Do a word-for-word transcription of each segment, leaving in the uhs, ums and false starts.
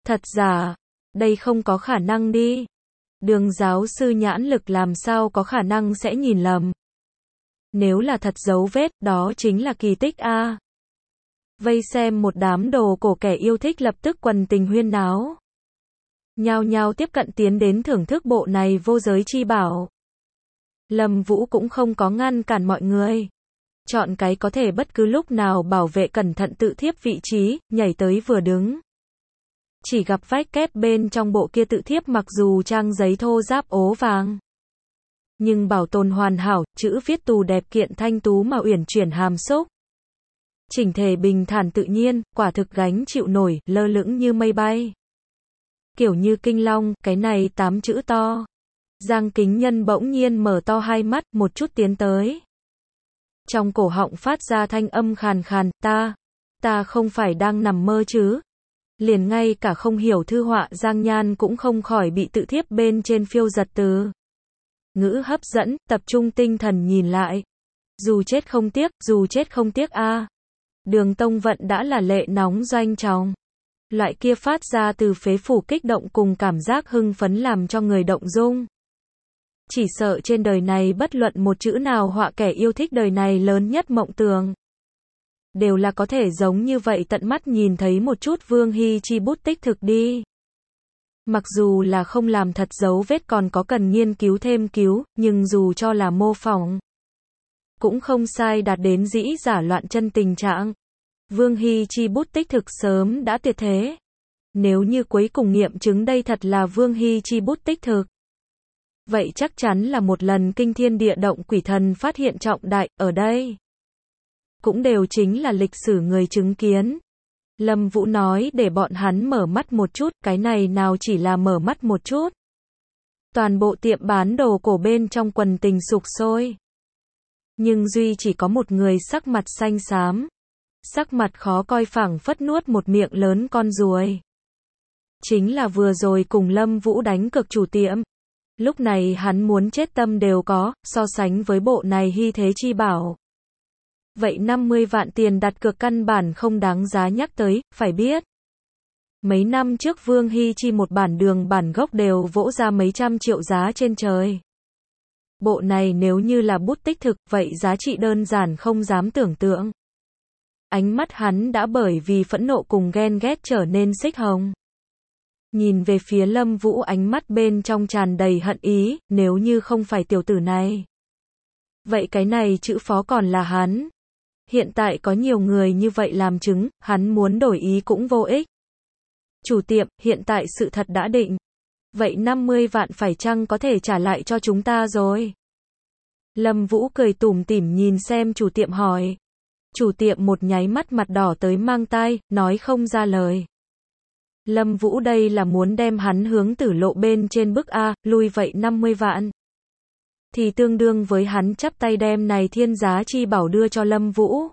Thật giả? Đây không có khả năng đi. Đường giáo sư nhãn lực làm sao có khả năng sẽ nhìn lầm. Nếu là thật dấu vết, đó chính là kỳ tích a. Vây xem một đám đồ cổ kẻ yêu thích lập tức quần tình huyên náo. Nhao nhao tiếp cận tiến đến thưởng thức bộ này vô giới chi bảo. Lâm Vũ cũng không có ngăn cản mọi người. Chọn cái có thể bất cứ lúc nào bảo vệ cẩn thận tự thiếp vị trí, nhảy tới vừa đứng. Chỉ gặp vách kép bên trong bộ kia tự thiếp mặc dù trang giấy thô ráp ố vàng. Nhưng bảo tồn hoàn hảo, chữ viết tù đẹp kiện thanh tú mà uyển chuyển hàm xúc. Chỉnh thể bình thản tự nhiên, quả thực gánh chịu nổi, lơ lửng như mây bay. Kiểu như kinh long, cái này tám chữ to. Giang Kính Nhân bỗng nhiên mở to hai mắt, một chút tiến tới. Trong cổ họng phát ra thanh âm khàn khàn, ta, ta không phải đang nằm mơ chứ. Liền ngay cả không hiểu thư họa Giang Nhan cũng không khỏi bị tự thiếp bên trên phiêu giật từ. Ngữ hấp dẫn, tập trung tinh thần nhìn lại. Dù chết không tiếc, dù chết không tiếc a. À. Đường Tông Vận đã là lệ nóng doanh trọng. Loại kia phát ra từ phế phủ kích động cùng cảm giác hưng phấn làm cho người động dung. Chỉ sợ trên đời này bất luận một chữ nào họa kẻ yêu thích đời này lớn nhất mộng tưởng. Đều là có thể giống như vậy tận mắt nhìn thấy một chút Vương Hy Chi bút tích thực đi. Mặc dù là không làm thật dấu vết còn có cần nghiên cứu thêm cứu, nhưng dù cho là mô phỏng, cũng không sai đạt đến dĩ giả loạn chân tình trạng. Vương Hy Chi bút tích thực sớm đã tuyệt thế. Nếu như cuối cùng nghiệm chứng đây thật là Vương Hy Chi bút tích thực. Vậy chắc chắn là một lần kinh thiên địa động quỷ thần phát hiện trọng đại, ở đây. Cũng đều chính là lịch sử người chứng kiến. Lâm Vũ nói để bọn hắn mở mắt một chút, cái này nào chỉ là mở mắt một chút. Toàn bộ tiệm bán đồ cổ bên trong quần tình sục sôi. Nhưng duy chỉ có một người sắc mặt xanh xám. Sắc mặt khó coi phảng phất nuốt một miệng lớn con ruồi. Chính là vừa rồi cùng Lâm Vũ đánh cược chủ tiệm. Lúc này hắn muốn chết tâm đều có, so sánh với bộ này hy thế chi bảo. Vậy năm mươi vạn tiền đặt cược căn bản không đáng giá nhắc tới, phải biết. Mấy năm trước Vương Hy Chi một bản đường bản gốc đều vỗ ra mấy trăm triệu giá trên trời. Bộ này nếu như là bút tích thực, vậy giá trị đơn giản không dám tưởng tượng. Ánh mắt hắn đã bởi vì phẫn nộ cùng ghen ghét trở nên xích hồng. Nhìn về phía Lâm Vũ ánh mắt bên trong tràn đầy hận ý, nếu như không phải tiểu tử này. Vậy cái này chữ phó còn là hắn. Hiện tại có nhiều người như vậy làm chứng, hắn muốn đổi ý cũng vô ích. Chủ tiệm, hiện tại sự thật đã định. Vậy năm mươi vạn phải chăng có thể trả lại cho chúng ta rồi? Lâm Vũ cười tủm tỉm nhìn xem chủ tiệm hỏi. Chủ tiệm một nháy mắt mặt đỏ tới mang tai, nói không ra lời. Lâm Vũ đây là muốn đem hắn hướng tử lộ bên trên bức A, lui vậy năm mươi vạn. Thì tương đương với hắn chắp tay đem này thiên giá chi bảo đưa cho Lâm Vũ.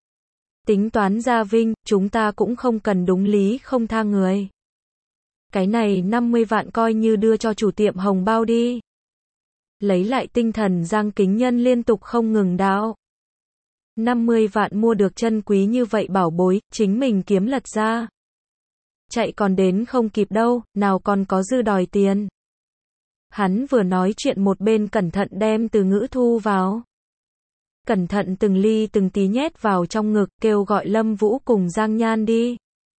Tính toán ra vinh, chúng ta cũng không cần đúng lý không tha người. Cái này năm mươi vạn coi như đưa cho chủ tiệm hồng bao đi. Lấy lại tinh thần Giang Kính Nhân liên tục không ngừng đạo. năm mươi vạn mua được chân quý như vậy bảo bối, chính mình kiếm lật ra. Chạy còn đến không kịp đâu, nào còn có dư đòi tiền. Hắn vừa nói chuyện một bên cẩn thận đem từ ngữ thu vào. Cẩn thận từng ly từng tí nhét vào trong ngực, kêu gọi Lâm Vũ cùng Giang Nhan đi.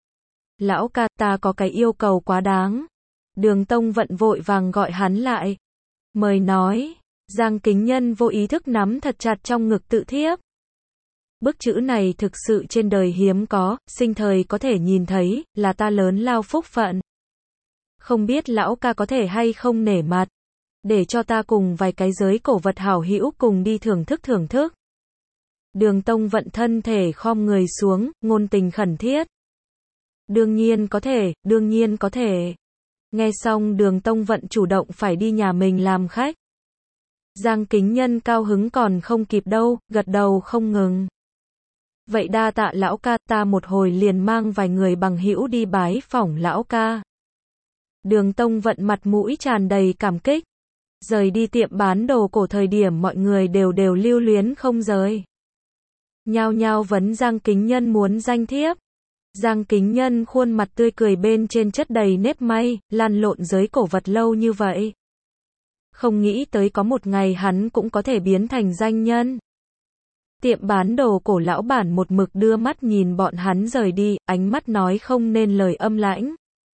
Lão ca, ta có cái yêu cầu quá đáng. Đường Tông Vận vội vàng gọi hắn lại. Mời nói. Giang Kính Nhân vô ý thức nắm thật chặt trong ngực tự thiếp. Bức chữ này thực sự trên đời hiếm có, sinh thời có thể nhìn thấy, là ta lớn lao phúc phận. Không biết lão ca có thể hay không nể mặt, để cho ta cùng vài cái giới cổ vật hảo hữu cùng đi thưởng thức thưởng thức. Đường Tông Vận thân thể khom người xuống, ngôn tình khẩn thiết. Đương nhiên có thể, đương nhiên có thể. Nghe xong Đường Tông Vận chủ động phải đi nhà mình làm khách. Giang Kính Nhân cao hứng còn không kịp đâu, gật đầu không ngừng. Vậy đa tạ lão ca, ta một hồi liền mang vài người bằng hữu đi bái phỏng lão ca. Đường Tông Vận mặt mũi tràn đầy cảm kích. Rời đi tiệm bán đồ cổ thời điểm mọi người đều đều lưu luyến không rời. Nhao nhao vấn Giang Kính Nhân muốn danh thiếp. Giang Kính Nhân khuôn mặt tươi cười bên trên chất đầy nếp may, lăn lộn giới cổ vật lâu như vậy. Không nghĩ tới có một ngày hắn cũng có thể biến thành danh nhân. Tiệm bán đồ cổ lão bản một mực đưa mắt nhìn bọn hắn rời đi, ánh mắt nói không nên lời âm lãnh.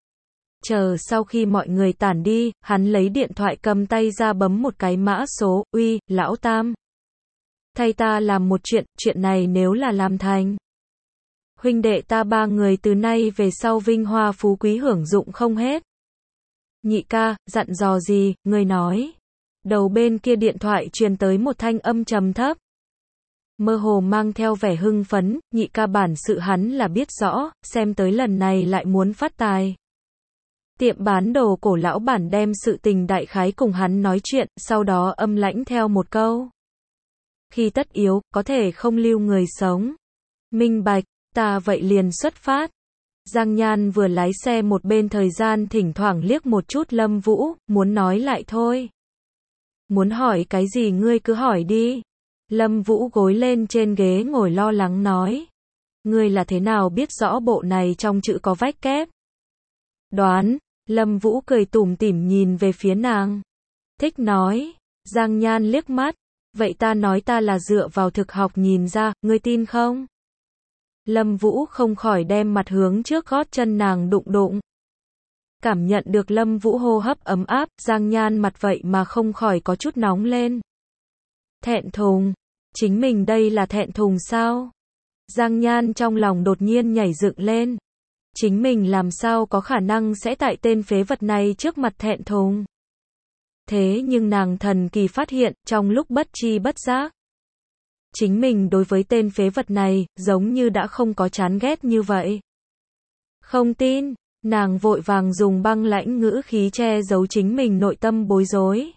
Chờ sau khi mọi người tản đi, hắn lấy điện thoại cầm tay ra bấm một cái mã số, uy, lão Tam. Thay ta làm một chuyện, chuyện này nếu là làm thành. Huynh đệ ta ba người từ nay về sau vinh hoa phú quý hưởng dụng không hết. Nhị ca, dặn dò gì, người nói. Đầu bên kia điện thoại truyền tới một thanh âm trầm thấp. Mơ hồ mang theo vẻ hưng phấn, nhị ca bản sự hắn là biết rõ, xem tới lần này lại muốn phát tài. Tiệm bán đồ cổ lão bản đem sự tình đại khái cùng hắn nói chuyện, sau đó âm lãnh theo một câu. Khi tất yếu, có thể không lưu người sống. Minh bạch, ta vậy liền xuất phát. Giang Nhan vừa lái xe một bên thời gian thỉnh thoảng liếc một chút Lâm Vũ, muốn nói lại thôi. Muốn hỏi cái gì ngươi cứ hỏi đi. Lâm Vũ gối lên trên ghế ngồi lo lắng nói. Ngươi là thế nào biết rõ bộ này trong chữ có vách kép? Đoán, Lâm Vũ cười tủm tỉm nhìn về phía nàng. Thích nói, Giang Nhan liếc mắt. Vậy ta nói ta là dựa vào thực học nhìn ra, ngươi tin không? Lâm Vũ không khỏi đem mặt hướng trước gót chân nàng đụng đụng. Cảm nhận được Lâm Vũ hô hấp ấm áp, Giang Nhan mặt vậy mà không khỏi có chút nóng lên. Thẹn thùng, chính mình đây là thẹn thùng sao? Giang Nhan trong lòng đột nhiên nhảy dựng lên. Chính mình làm sao có khả năng sẽ tại tên phế vật này trước mặt thẹn thùng? Thế nhưng nàng thần kỳ phát hiện, trong lúc bất tri bất giác. Chính mình đối với tên phế vật này, giống như đã không có chán ghét như vậy. Không tin, nàng vội vàng dùng băng lãnh ngữ khí che giấu chính mình nội tâm bối rối.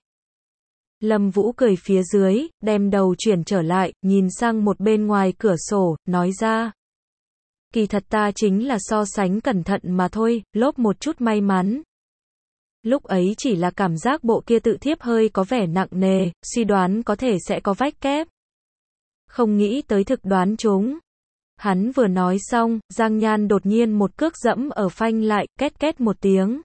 Lâm Vũ cười phía dưới, đem đầu chuyển trở lại, nhìn sang một bên ngoài cửa sổ, nói ra. Kỳ thật ta chính là so sánh cẩn thận mà thôi, lốp một chút may mắn. Lúc ấy chỉ là cảm giác bộ kia tự thiếp hơi có vẻ nặng nề, suy đoán có thể sẽ có vách kép. Không nghĩ tới thực đoán chúng. Hắn vừa nói xong, Giang Nhan đột nhiên một cước dẫm ở phanh lại, két két một tiếng.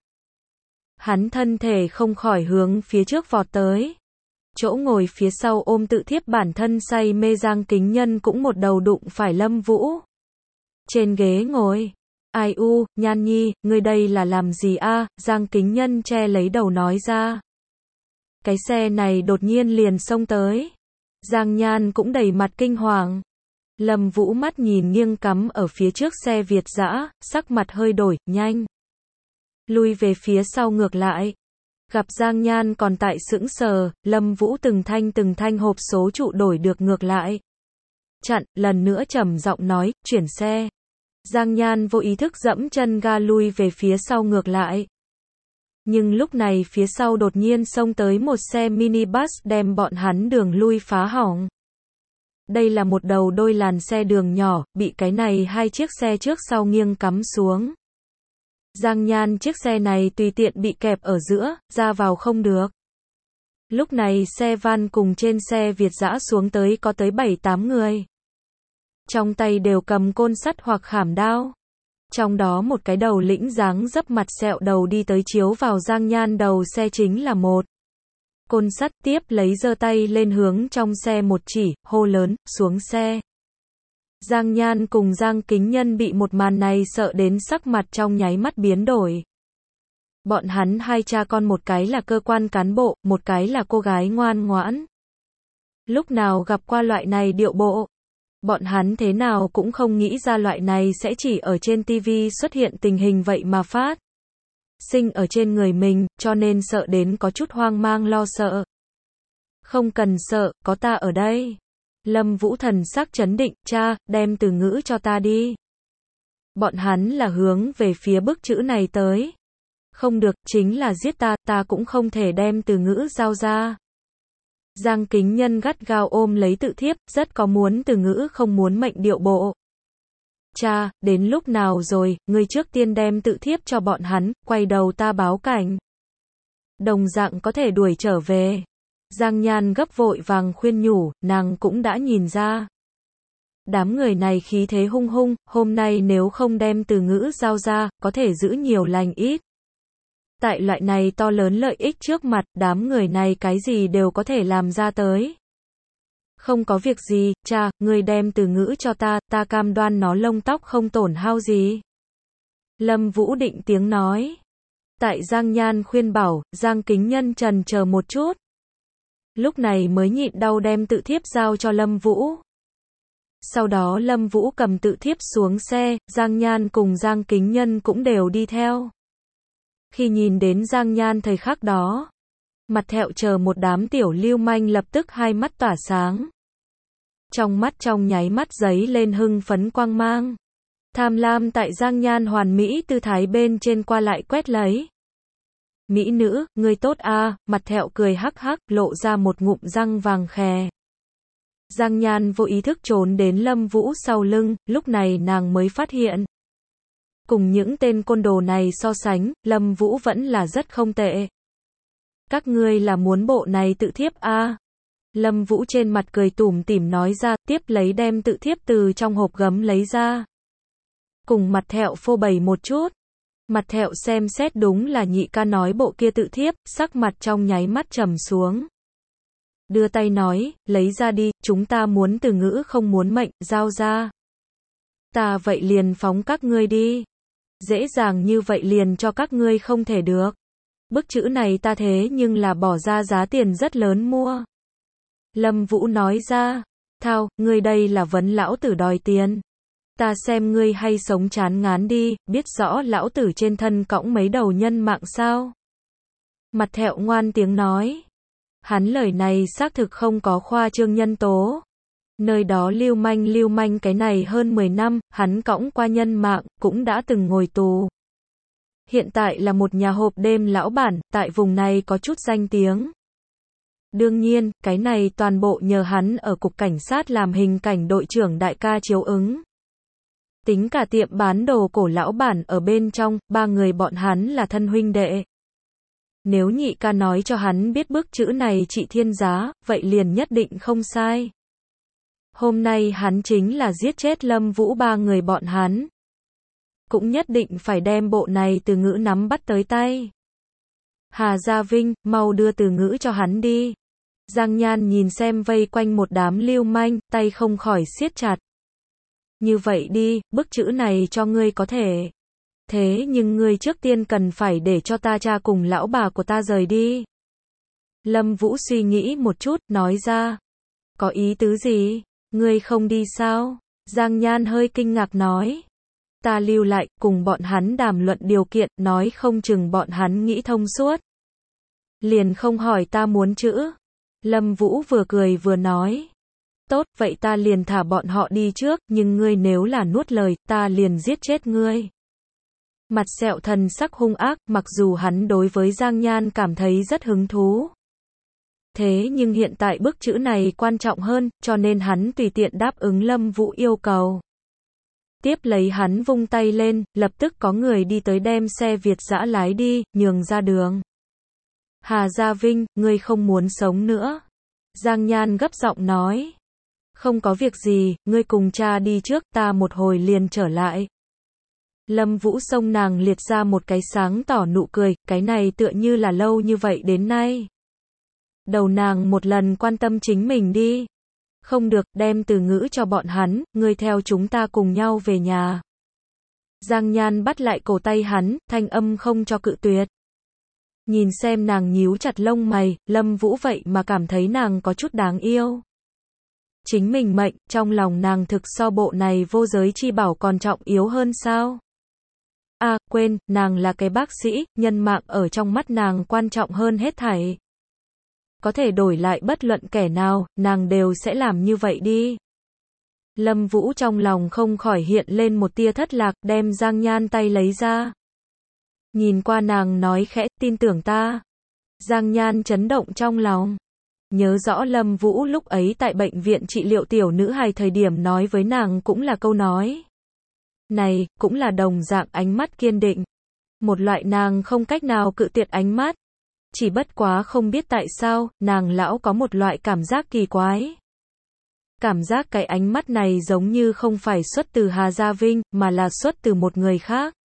Hắn thân thể không khỏi hướng phía trước vọt tới. Chỗ ngồi phía sau ôm tự thiếp bản thân say mê Giang Kính Nhân cũng một đầu đụng phải Lâm Vũ. Trên ghế ngồi. Ai u, Nhan Nhi, ngươi đây là làm gì a? Giang Kính Nhân che lấy đầu nói ra. Cái xe này đột nhiên liền xông tới. Giang Nhan cũng đầy mặt kinh hoàng. Lâm Vũ mắt nhìn nghiêng cắm ở phía trước xe Việt dã, sắc mặt hơi đổi, nhanh. Lui về phía sau ngược lại. Gặp Giang Nhan còn tại sững sờ, Lâm Vũ từng thanh từng thanh hộp số trụ đổi được ngược lại. Chặn, lần nữa trầm giọng nói, chuyển xe. Giang Nhan vô ý thức dẫm chân ga lui về phía sau ngược lại. Nhưng lúc này phía sau đột nhiên xông tới một xe minibus đem bọn hắn đường lui phá hỏng. Đây là một đầu đôi làn xe đường nhỏ, bị cái này hai chiếc xe trước sau nghiêng cắm xuống. Giang Nhan chiếc xe này tùy tiện bị kẹp ở giữa, ra vào không được. Lúc này xe van cùng trên xe Việt dã xuống tới có tới bảy tám người. Trong tay đều cầm côn sắt hoặc khảm đao. Trong đó một cái đầu lĩnh dáng dấp mặt sẹo đầu đi tới chiếu vào Giang Nhan đầu xe chính là một. Côn sắt tiếp lấy giơ tay lên hướng trong xe một chỉ, hô lớn, xuống xe. Giang Nhan cùng Giang Kính Nhân bị một màn này sợ đến sắc mặt trong nháy mắt biến đổi. Bọn hắn hai cha con một cái là cơ quan cán bộ, một cái là cô gái ngoan ngoãn. Lúc nào gặp qua loại này điệu bộ. Bọn hắn thế nào cũng không nghĩ ra loại này sẽ chỉ ở trên ti vi xuất hiện tình hình vậy mà phát. Sinh ở trên người mình, cho nên sợ đến có chút hoang mang lo sợ. Không cần sợ, có ta ở đây. Lâm Vũ thần sắc chấn định, cha, đem từ ngữ cho ta đi. Bọn hắn là hướng về phía bức chữ này tới. Không được, chính là giết ta, ta cũng không thể đem từ ngữ giao ra. Giang Kính Nhân gắt gao ôm lấy tự thiếp, rất có muốn từ ngữ không muốn mệnh điệu bộ. Cha, đến lúc nào rồi, ngươi trước tiên đem tự thiếp cho bọn hắn, quay đầu ta báo cảnh. Đồng dạng có thể đuổi trở về. Giang Nhan gấp vội vàng khuyên nhủ, nàng cũng đã nhìn ra. Đám người này khí thế hung hung, hôm nay nếu không đem từ ngữ giao ra, có thể giữ nhiều lành ít. Tại loại này to lớn lợi ích trước mặt, đám người này cái gì đều có thể làm ra tới. Không có việc gì, cha, ngươi đem từ ngữ cho ta, ta cam đoan nó lông tóc không tổn hao gì. Lâm Vũ định tiếng nói. Tại Giang Nhan khuyên bảo, Giang Kính Nhân trần chờ một chút. Lúc này mới nhịn đau đem tự thiếp giao cho Lâm Vũ. Sau đó Lâm Vũ cầm tự thiếp xuống xe, Giang Nhan cùng Giang Kính Nhân cũng đều đi theo. Khi nhìn đến Giang Nhan thời khắc đó, mặt thẹo chờ một đám tiểu lưu manh lập tức hai mắt tỏa sáng. Trong mắt trong nháy mắt giấy lên hưng phấn quang mang. Tham lam tại Giang Nhan hoàn mỹ tư thái bên trên qua lại quét lấy. Mỹ nữ, ngươi tốt a, mặt thẹo cười hắc hắc, lộ ra một ngụm răng vàng khè. Giang Nhan vô ý thức trốn đến Lâm Vũ sau lưng, lúc này nàng mới phát hiện. Cùng những tên côn đồ này so sánh, Lâm Vũ vẫn là rất không tệ. Các ngươi là muốn bộ này tự thiếp a? Lâm Vũ trên mặt cười tủm tỉm nói ra, tiếp lấy đem tự thiếp từ trong hộp gấm lấy ra. Cùng mặt thẹo phô bày một chút. Mặt thẹo xem xét đúng là nhị ca nói bộ kia tự thiếp, sắc mặt trong nháy mắt trầm xuống. Đưa tay nói, lấy ra đi, chúng ta muốn từ ngữ không muốn mệnh, giao ra. Ta vậy liền phóng các ngươi đi. Dễ dàng như vậy liền cho các ngươi không thể được. Bức chữ này ta thế nhưng là bỏ ra giá tiền rất lớn mua. Lâm Vũ nói ra, thao, ngươi đây là vấn lão tử đòi tiền. Ta xem ngươi hay sống chán ngán đi, biết rõ lão tử trên thân cõng mấy đầu nhân mạng sao. Mặt thẹo ngoan tiếng nói. Hắn lời này xác thực không có khoa trương nhân tố. Nơi đó lưu manh lưu manh cái này hơn mười năm, hắn cõng qua nhân mạng, cũng đã từng ngồi tù. Hiện tại là một nhà hộp đêm lão bản, tại vùng này có chút danh tiếng. Đương nhiên, cái này toàn bộ nhờ hắn ở cục cảnh sát làm hình cảnh đội trưởng đại ca chiếu ứng. Tính cả tiệm bán đồ cổ lão bản ở bên trong, ba người bọn hắn là thân huynh đệ. Nếu nhị ca nói cho hắn biết bức chữ này trị thiên giá, vậy liền nhất định không sai. Hôm nay hắn chính là giết chết Lâm Vũ ba người bọn hắn. Cũng nhất định phải đem bộ này từ ngữ nắm bắt tới tay. Hà Gia Vinh, mau đưa từ ngữ cho hắn đi. Giang Nhan nhìn xem vây quanh một đám lưu manh, tay không khỏi siết chặt. Như vậy đi, bức chữ này cho ngươi có thể. Thế nhưng ngươi trước tiên cần phải để cho ta cha cùng lão bà của ta rời đi. Lâm Vũ suy nghĩ một chút, nói ra. Có ý tứ gì? Ngươi không đi sao? Giang Nhan hơi kinh ngạc nói. Ta lưu lại, cùng bọn hắn đàm luận điều kiện, nói không chừng bọn hắn nghĩ thông suốt. Liền không hỏi ta muốn chữ. Lâm Vũ vừa cười vừa nói. Tốt, vậy ta liền thả bọn họ đi trước, nhưng ngươi nếu là nuốt lời, ta liền giết chết ngươi. Mặt sẹo thần sắc hung ác, mặc dù hắn đối với Giang Nhan cảm thấy rất hứng thú. Thế nhưng hiện tại bức chữ này quan trọng hơn, cho nên hắn tùy tiện đáp ứng Lâm Vũ yêu cầu. Tiếp lấy hắn vung tay lên, lập tức có người đi tới đem xe Việt dã lái đi, nhường ra đường. Hà Gia Vinh, ngươi không muốn sống nữa. Giang Nhan gấp giọng nói. Không có việc gì, ngươi cùng cha đi trước, ta một hồi liền trở lại. Lâm Vũ xông nàng liệt ra một cái sáng tỏ nụ cười, cái này tựa như là lâu như vậy đến nay. Đầu nàng một lần quan tâm chính mình đi. Không được, đem từ ngữ cho bọn hắn, ngươi theo chúng ta cùng nhau về nhà. Giang Nhan bắt lại cổ tay hắn, thanh âm không cho cự tuyệt. Nhìn xem nàng nhíu chặt lông mày, Lâm Vũ vậy mà cảm thấy nàng có chút đáng yêu. Chính mình mệnh, trong lòng nàng thực so bộ này vô giới chi bảo còn trọng yếu hơn sao? À, quên, nàng là cái bác sĩ, nhân mạng ở trong mắt nàng quan trọng hơn hết thảy. Có thể đổi lại bất luận kẻ nào, nàng đều sẽ làm như vậy đi. Lâm Vũ trong lòng không khỏi hiện lên một tia thất lạc, đem Giang Nhan tay lấy ra. Nhìn qua nàng nói khẽ, tin tưởng ta. Giang Nhan chấn động trong lòng. Nhớ rõ Lâm Vũ lúc ấy tại bệnh viện trị liệu tiểu nữ hài thời điểm nói với nàng cũng là câu nói này, cũng là đồng dạng ánh mắt kiên định. Một loại nàng không cách nào cự tuyệt ánh mắt. Chỉ bất quá không biết tại sao, nàng lão có một loại cảm giác kỳ quái. Cảm giác cái ánh mắt này giống như không phải xuất từ Hà Gia Vinh, mà là xuất từ một người khác.